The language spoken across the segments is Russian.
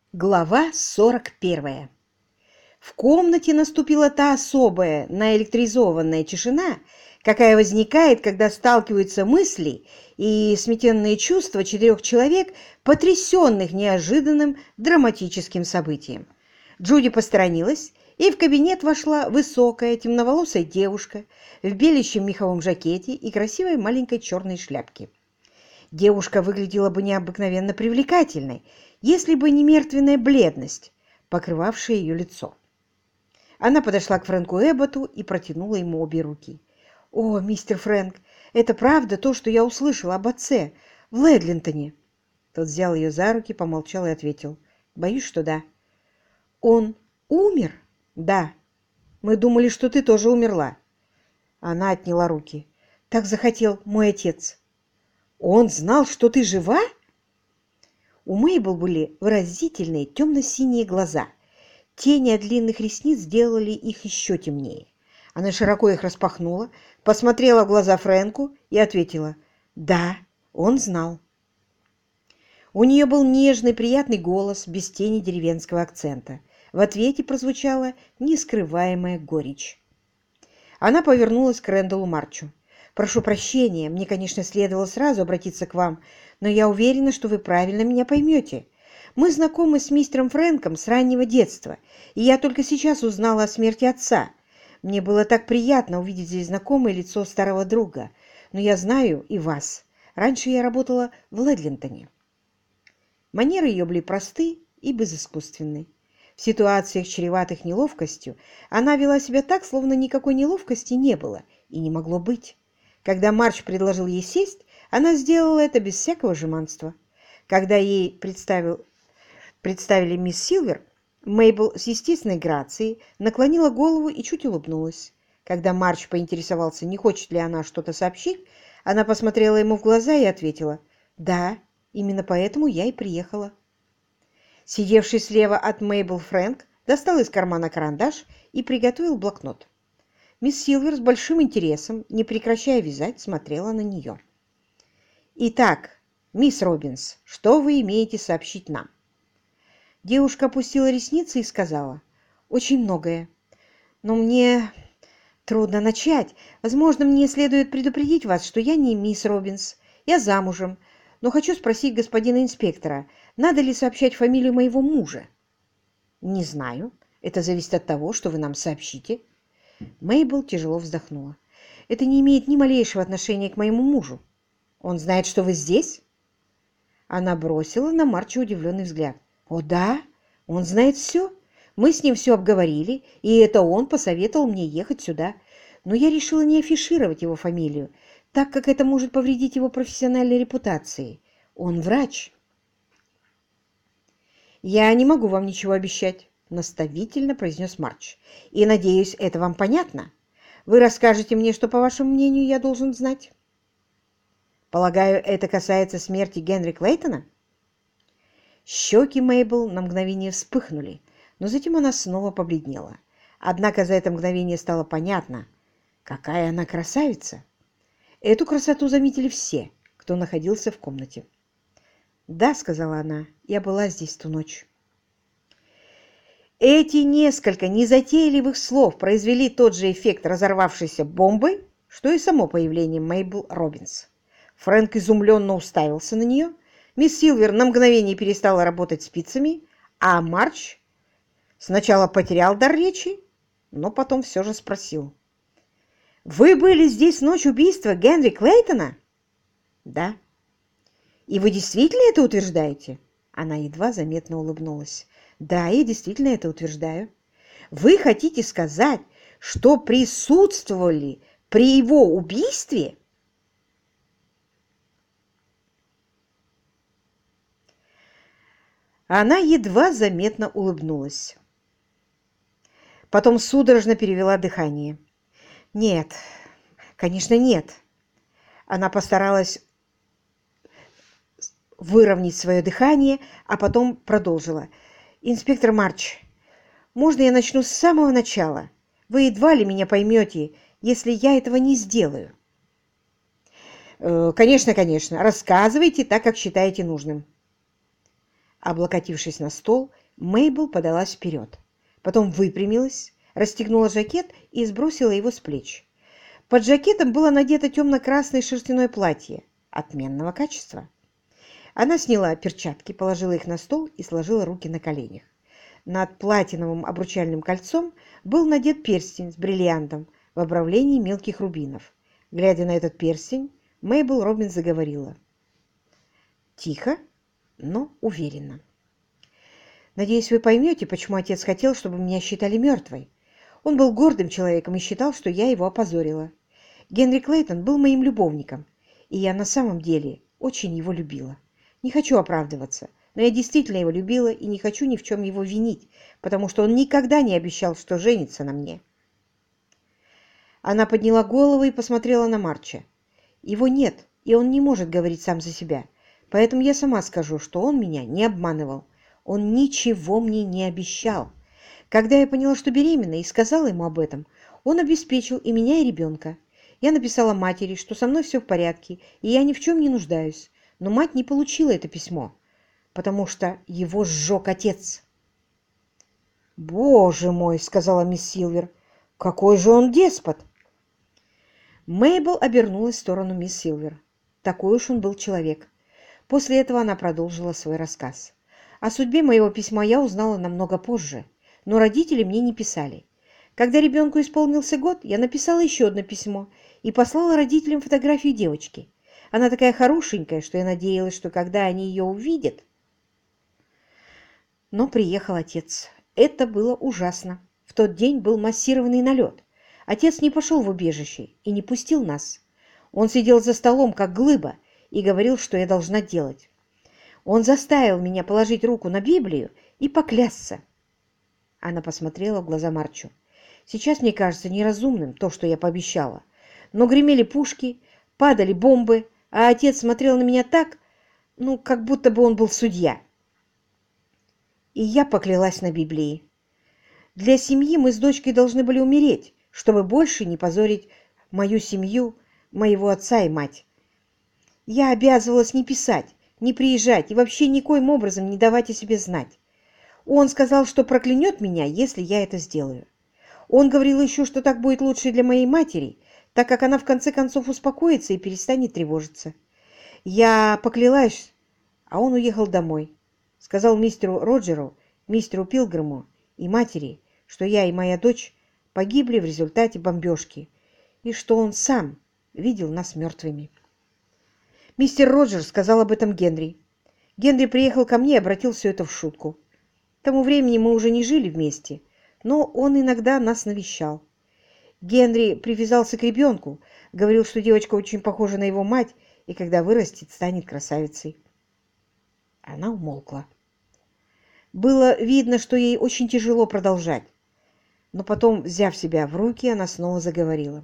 Глава 41. В комнате наступила та особая наэлектризованная тишина, какая возникает, когда сталкиваются мысли и сметенные чувства четырех человек, потрясенных неожиданным драматическим событием. Джуди посторонилась, и в кабинет вошла высокая темноволосая девушка в беличьем меховом жакете и красивой маленькой черной шляпке. Девушка выглядела бы необыкновенно привлекательной, если бы не мертвенная бледность, покрывавшая ее лицо. Она подошла к Фрэнку Эбботу и протянула ему обе руки. «О, мистер Фрэнк, это правда то, что я услышала об отце в Ледлинтоне?» Тот взял ее за руки, помолчал и ответил. «Боюсь, что да». «Он умер?» «Да. Мы думали, что ты тоже умерла». Она отняла руки. «Так захотел мой отец». «Он знал, что ты жива?» У Мейбл были выразительные темно-синие глаза. Тени от длинных ресниц сделали их еще темнее. Она широко их распахнула, посмотрела в глаза Фрэнку и ответила: «Да, он знал». У нее был нежный, приятный голос, без тени деревенского акцента. В ответе прозвучала нескрываемая горечь. Она повернулась к Рэндаллу Марчу. «Прошу прощения, мне, конечно, следовало сразу обратиться к вам, но я уверена, что вы правильно меня поймете. Мы знакомы с мистером Фрэнком с раннего детства, и я только сейчас узнала о смерти отца. Мне было так приятно увидеть здесь знакомое лицо старого друга, но я знаю и вас. Раньше я работала в Ледлинтоне». Манеры ее были просты и безыскусственны. В ситуациях, чреватых неловкостью, она вела себя так, словно никакой неловкости не было и не могло быть. Когда Марч предложил ей сесть, она сделала это без всякого жеманства. Когда ей представили мисс Силвер, Мейбл с естественной грацией наклонила голову и чуть улыбнулась. Когда Марч поинтересовался, не хочет ли она что-то сообщить, она посмотрела ему в глаза и ответила: «Да, именно поэтому я и приехала». Сидевший слева от Мейбл Фрэнк достал из кармана карандаш и приготовил блокнот. Мисс Силвер с большим интересом, не прекращая вязать, смотрела на нее. «Итак, мисс Робинс, что вы имеете сообщить нам?» Девушка опустила ресницы и сказала: «Очень многое. Но мне трудно начать. Возможно, мне следует предупредить вас, что я не мисс Робинс. Я замужем, но хочу спросить господина инспектора, надо ли сообщать фамилию моего мужа?» «Не знаю. Это зависит от того, что вы нам сообщите». Мейбл тяжело вздохнула. «Это не имеет ни малейшего отношения к моему мужу. Он знает, что вы здесь?» Она бросила на Марча удивленный взгляд. «О да, он знает все. Мы с ним все обговорили, и это он посоветовал мне ехать сюда. Но я решила не афишировать его фамилию, так как это может повредить его профессиональной репутации. Он врач». «Я не могу вам ничего обещать», — наставительно произнес Марч. «И, надеюсь, это вам понятно. Вы расскажете мне, что, по вашему мнению, я должен знать?» «Полагаю, это касается смерти Генри Клейтона?» Щеки Мейбл на мгновение вспыхнули, но затем она снова побледнела. Однако за это мгновение стало понятно, какая она красавица. Эту красоту заметили все, кто находился в комнате. «Да», — сказала она, — «я была здесь ту ночь». Эти несколько незатейливых слов произвели тот же эффект разорвавшейся бомбы, что и само появление Мейбл Робинс. Фрэнк изумленно уставился на нее, мисс Силвер на мгновение перестала работать спицами, а Марч сначала потерял дар речи, но потом все же спросил: «Вы были здесь в ночь убийства Генри Клейтона?» «Да». «И вы действительно это утверждаете?» Она едва заметно улыбнулась. «Да, я действительно это утверждаю». «Вы хотите сказать, что присутствовали при его убийстве?» Она едва заметно улыбнулась. Потом судорожно перевела дыхание. «Нет, конечно, нет». Она постаралась выровнять свое дыхание, а потом продолжила. «Инспектор Марч, можно я начну с самого начала? Вы едва ли меня поймете, если я этого не сделаю». «Конечно, конечно. Рассказывайте так, как считаете нужным». Облокотившись на стол, Мейбл подалась вперед. Потом выпрямилась, расстегнула жакет и сбросила его с плеч. Под жакетом было надето темно-красное шерстяное платье отменного качества. Она сняла перчатки, положила их на стол и сложила руки на коленях. Над платиновым обручальным кольцом был надет перстень с бриллиантом в обрамлении мелких рубинов. Глядя на этот перстень, Мейбл Робинс заговорила. Тихо, но уверенно. «Надеюсь, вы поймете, почему отец хотел, чтобы меня считали мертвой. Он был гордым человеком и считал, что я его опозорила. Генри Клейтон был моим любовником, и я на самом деле очень его любила. Не хочу оправдываться, но я действительно его любила и не хочу ни в чем его винить, потому что он никогда не обещал, что женится на мне». Она подняла голову и посмотрела на Марча. «Его нет, и он не может говорить сам за себя, поэтому я сама скажу, что он меня не обманывал. Он ничего мне не обещал. Когда я поняла, что беременна, и сказала ему об этом, он обеспечил и меня, и ребенка. Я написала матери, что со мной все в порядке, и я ни в чем не нуждаюсь. Но мать не получила это письмо, потому что его сжег отец». «Боже мой!» — сказала мисс Силвер. «Какой же он деспот!» Мейбл обернулась в сторону мисс Силвер. Такой уж он был человек. После этого она продолжила свой рассказ. О судьбе моего письма я узнала намного позже, но родители мне не писали. Когда ребенку исполнился год, я написала еще одно письмо и послала родителям фотографию девочки. Она такая хорошенькая, что я надеялась, что когда они ее увидят... Но приехал отец. Это было ужасно. В тот день был массированный налет. Отец не пошел в убежище и не пустил нас. Он сидел за столом, как глыба, и говорил, что я должна делать. Он заставил меня положить руку на Библию и поклясться. Она посмотрела в глаза Марчу. Сейчас мне кажется неразумным то, что я пообещала. Но гремели пушки, падали бомбы, а отец смотрел на меня так, как будто бы он был судья. И я поклялась на Библии. Для семьи мы с дочкой должны были умереть, чтобы больше не позорить мою семью, моего отца и мать. Я обязывалась не писать, не приезжать и вообще никоим образом не давать о себе знать. Он сказал, что проклянет меня, если я это сделаю. Он говорил еще, что так будет лучше для моей матери, так как она в конце концов успокоится и перестанет тревожиться. Я поклялась, а он уехал домой. Сказал мистеру Роджеру, мистеру Пилгриму и матери, что я и моя дочь погибли в результате бомбежки, и что он сам видел нас мертвыми. Мистер Роджер сказал об этом Генри. Генри приехал ко мне и обратил все это в шутку. К тому времени мы уже не жили вместе, но он иногда нас навещал. Генри привязался к ребенку, говорил, что девочка очень похожа на его мать, и когда вырастет, станет красавицей. Она умолкла. Было видно, что ей очень тяжело продолжать, но потом, взяв себя в руки, она снова заговорила.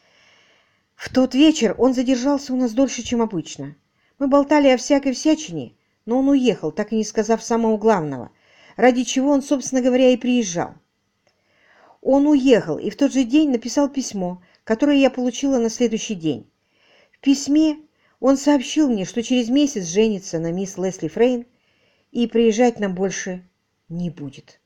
В тот вечер он задержался у нас дольше, чем обычно. Мы болтали о всякой всячине, но он уехал, так и не сказав самого главного, ради чего он, собственно говоря, и приезжал. Он уехал и в тот же день написал письмо, которое я получила на следующий день. В письме он сообщил мне, что через месяц женится на мисс Лесли Фрейн и приезжать нам больше не будет.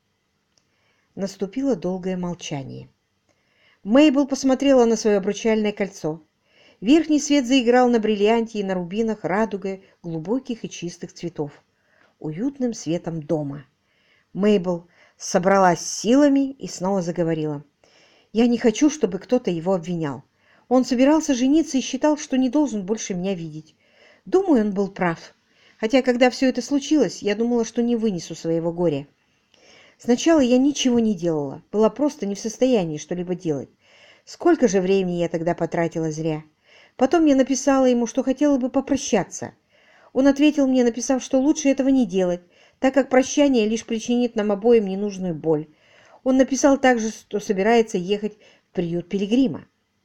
Наступило долгое молчание. Мейбл посмотрела на свое обручальное кольцо. Верхний свет заиграл на бриллианте и на рубинах радугой глубоких и чистых цветов, уютным светом дома. Мейбл собралась силами и снова заговорила. «Я не хочу, чтобы кто-то его обвинял. Он собирался жениться и считал, что не должен больше меня видеть. Думаю, он был прав. Хотя, когда все это случилось, я думала, что не вынесу своего горя. Сначала я ничего не делала, была просто не в состоянии что-либо делать. Сколько же времени я тогда потратила зря. Потом я написала ему, что хотела бы попрощаться. Он ответил мне, написав, что лучше этого не делать, так как прощание лишь причинит нам обоим ненужную боль. Он написал также, что собирается ехать в приют Пилигрима.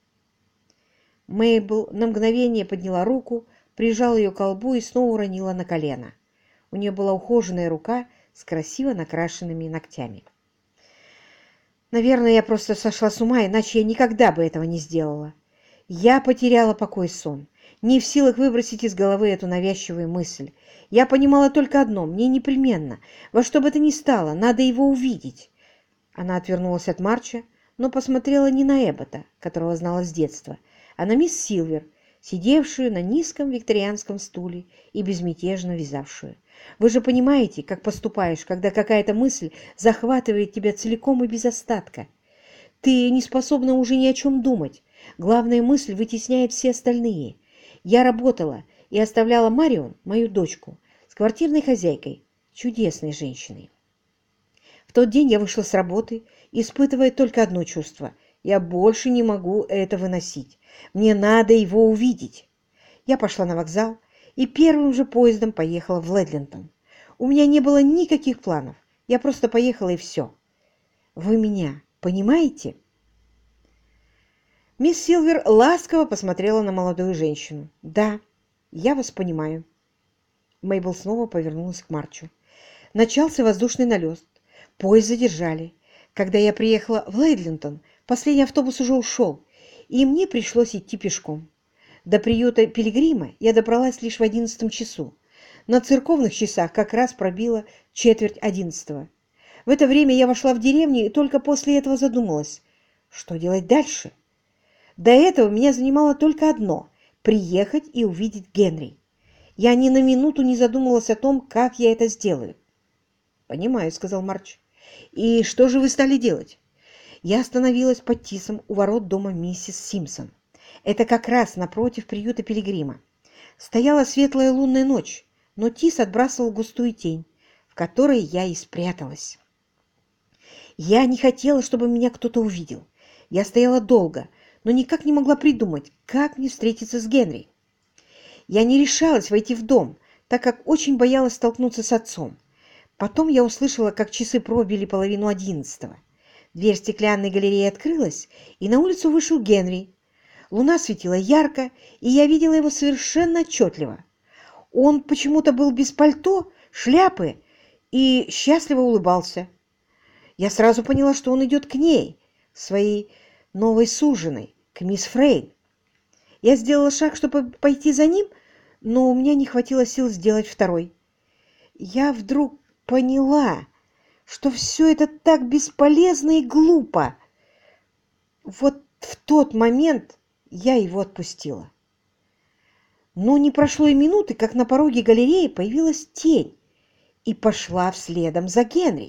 Мейбл на мгновение подняла руку, прижала ее к колбу и снова уронила на колено. У нее была ухоженная рука с красиво накрашенными ногтями. Наверное, я просто сошла с ума, иначе я никогда бы этого не сделала. Я потеряла покой и сон. не в силах выбросить из головы эту навязчивую мысль. Я понимала только одно — мне непременно, во что бы то ни стало, надо его увидеть. Она отвернулась от Марча, но посмотрела не на Эббота, которого знала с детства, а на мисс Силвер, сидевшую на низком викторианском стуле и безмятежно вязавшую. Вы же понимаете, как поступаешь, когда какая-то мысль захватывает тебя целиком и без остатка. Ты не способна уже ни о чем думать. Главная мысль вытесняет все остальные. Я работала и оставляла Марион, мою дочку, с квартирной хозяйкой, чудесной женщиной. В тот день я вышла с работы, испытывая только одно чувство. Я больше не могу это выносить. Мне надо его увидеть. Я пошла на вокзал и первым же поездом поехала в Ледлинтон. У меня не было никаких планов. Я просто поехала и все. Вы меня понимаете? Мисс Силвер ласково посмотрела на молодую женщину. «Да, я вас понимаю». Мейбл снова повернулась к Марчу. Начался воздушный налет. Поезд задержали. Когда я приехала в Лейдлинтон, последний автобус уже ушел, и мне пришлось идти пешком. До приюта Пилигрима я добралась лишь в 11 часу. На церковных часах как раз пробило 10:45. В это время я вошла в деревню и только после этого задумалась, что делать дальше. До этого меня занимало только одно — приехать и увидеть Генри. Я ни на минуту не задумывалась о том, как я это сделаю. «Понимаю», — сказал Марч. «И что же вы стали делать?» Я остановилась под тисом у ворот дома миссис Симпсон. Это как раз напротив приюта Пилигрима. Стояла светлая лунная ночь, но тис отбрасывал густую тень, в которой я и спряталась. Я не хотела, чтобы меня кто-то увидел. Я стояла долго, но никак не могла придумать, как мне встретиться с Генри. Я не решалась войти в дом, так как очень боялась столкнуться с отцом. Потом я услышала, как часы пробили 10:30. Дверь стеклянной галереи открылась, и на улицу вышел Генри. Луна светила ярко, и я видела его совершенно отчетливо. Он почему-то был без пальто, шляпы и счастливо улыбался. Я сразу поняла, что он идет к ней, своей новой суженой, к мисс Фрейн. Я сделала шаг, чтобы пойти за ним, но у меня не хватило сил сделать второй. Я вдруг поняла, что все это так бесполезно и глупо. Вот в тот момент я его отпустила. Но не прошло и минуты, как на пороге галереи появилась тень и пошла вследом за Генри.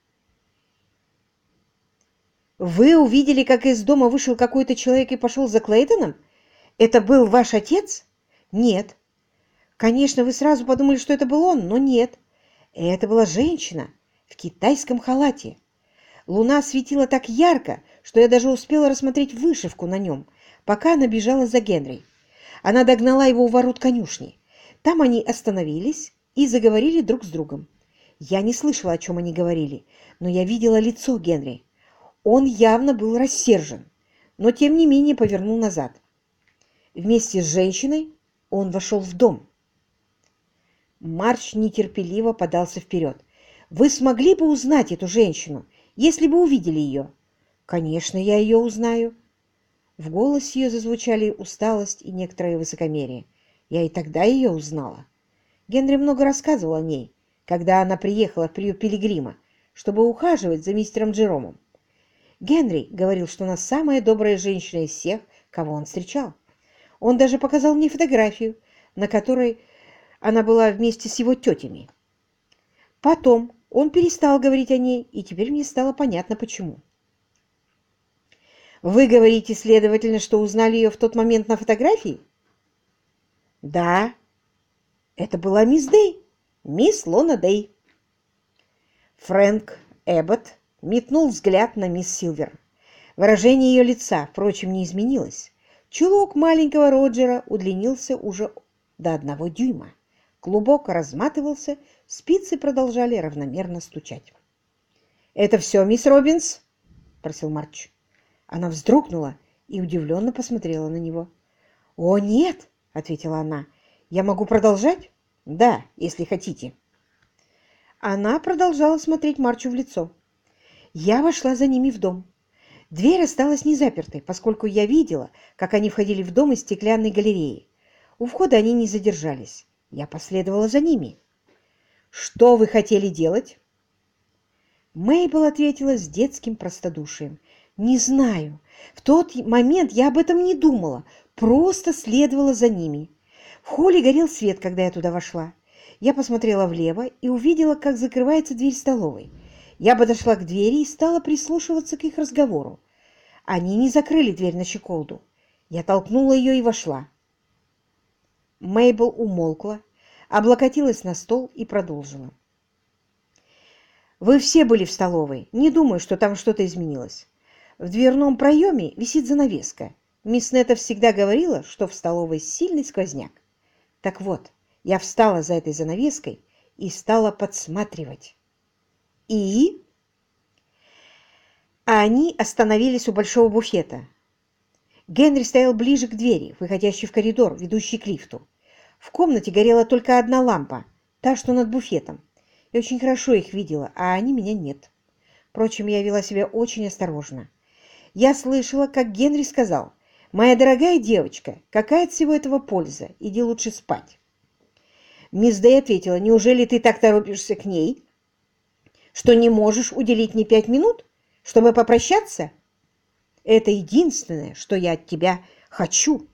«Вы увидели, как из дома вышел какой-то человек и пошел за Клейтоном? Это был ваш отец?» «Нет». «Конечно, вы сразу подумали, что это был он, но нет. Это была женщина в китайском халате. Луна светила так ярко, что я даже успела рассмотреть вышивку на нем, пока она бежала за Генри. Она догнала его у ворот конюшни. Там они остановились и заговорили друг с другом. Я не слышала, о чем они говорили, но я видела лицо Генри. Он явно был рассержен, но тем не менее повернул назад. Вместе с женщиной он вошел в дом». Марч нетерпеливо подался вперед. «Вы смогли бы узнать эту женщину, если бы увидели ее?» «Конечно, я ее узнаю». В голосе ее зазвучали усталость и некоторое высокомерие. Я и тогда ее узнала. Генри много рассказывал о ней, когда она приехала в приют Пилигрима, чтобы ухаживать за мистером Джеромом. Генри говорил, что она самая добрая женщина из всех, кого он встречал. Он даже показал мне фотографию, на которой она была вместе с его тетями. Потом он перестал говорить о ней, и теперь мне стало понятно, почему. «Вы говорите, следовательно, что узнали ее в тот момент на фотографии?» «Да, это была мисс Дэй, мисс Лона Дэй». Фрэнк Эббот метнул взгляд на мисс Силвер. Выражение ее лица, впрочем, не изменилось. Чулок маленького Роджера удлинился уже до 1 дюйма. Клубок разматывался, спицы продолжали равномерно стучать. «Это все, мисс Робинс?» — спросил Марч. Она вздрогнула и удивленно посмотрела на него. «О, нет!» — ответила она. «Я могу продолжать?» «Да, если хотите». Она продолжала смотреть Марчу в лицо. Я вошла за ними в дом. Дверь осталась незапертой, поскольку я видела, как они входили в дом из стеклянной галереи. У входа они не задержались. Я последовала за ними. «Что вы хотели делать?» Мейбл ответила с детским простодушием. «Не знаю. В тот момент я об этом не думала, просто следовала за ними. В холле горел свет, когда я туда вошла. Я посмотрела влево и увидела, как закрывается дверь столовой. Я подошла к двери и стала прислушиваться к их разговору. Они не закрыли дверь на щеколду. Я толкнула ее и вошла». Мейбл умолкла, облокотилась на стол и продолжила. «Вы все были в столовой. Не думаю, что там что-то изменилось. В дверном проеме висит занавеска. Мисс Нетта всегда говорила, что в столовой сильный сквозняк. Так вот, я встала за этой занавеской и стала подсматривать. И...» А они остановились у большого буфета. Генри стоял ближе к двери, выходящей в коридор, ведущий к лифту. В комнате горела только одна лампа, та, что над буфетом. Я очень хорошо их видела, а они меня нет. Впрочем, я вела себя очень осторожно. Я слышала, как Генри сказал: «Моя дорогая девочка, какая от всего этого польза? Иди лучше спать». Мисс Дэй ответила: «Неужели ты так торопишься к ней, что не можешь уделить мне 5 минут, чтобы попрощаться? Это единственное, что я от тебя хочу».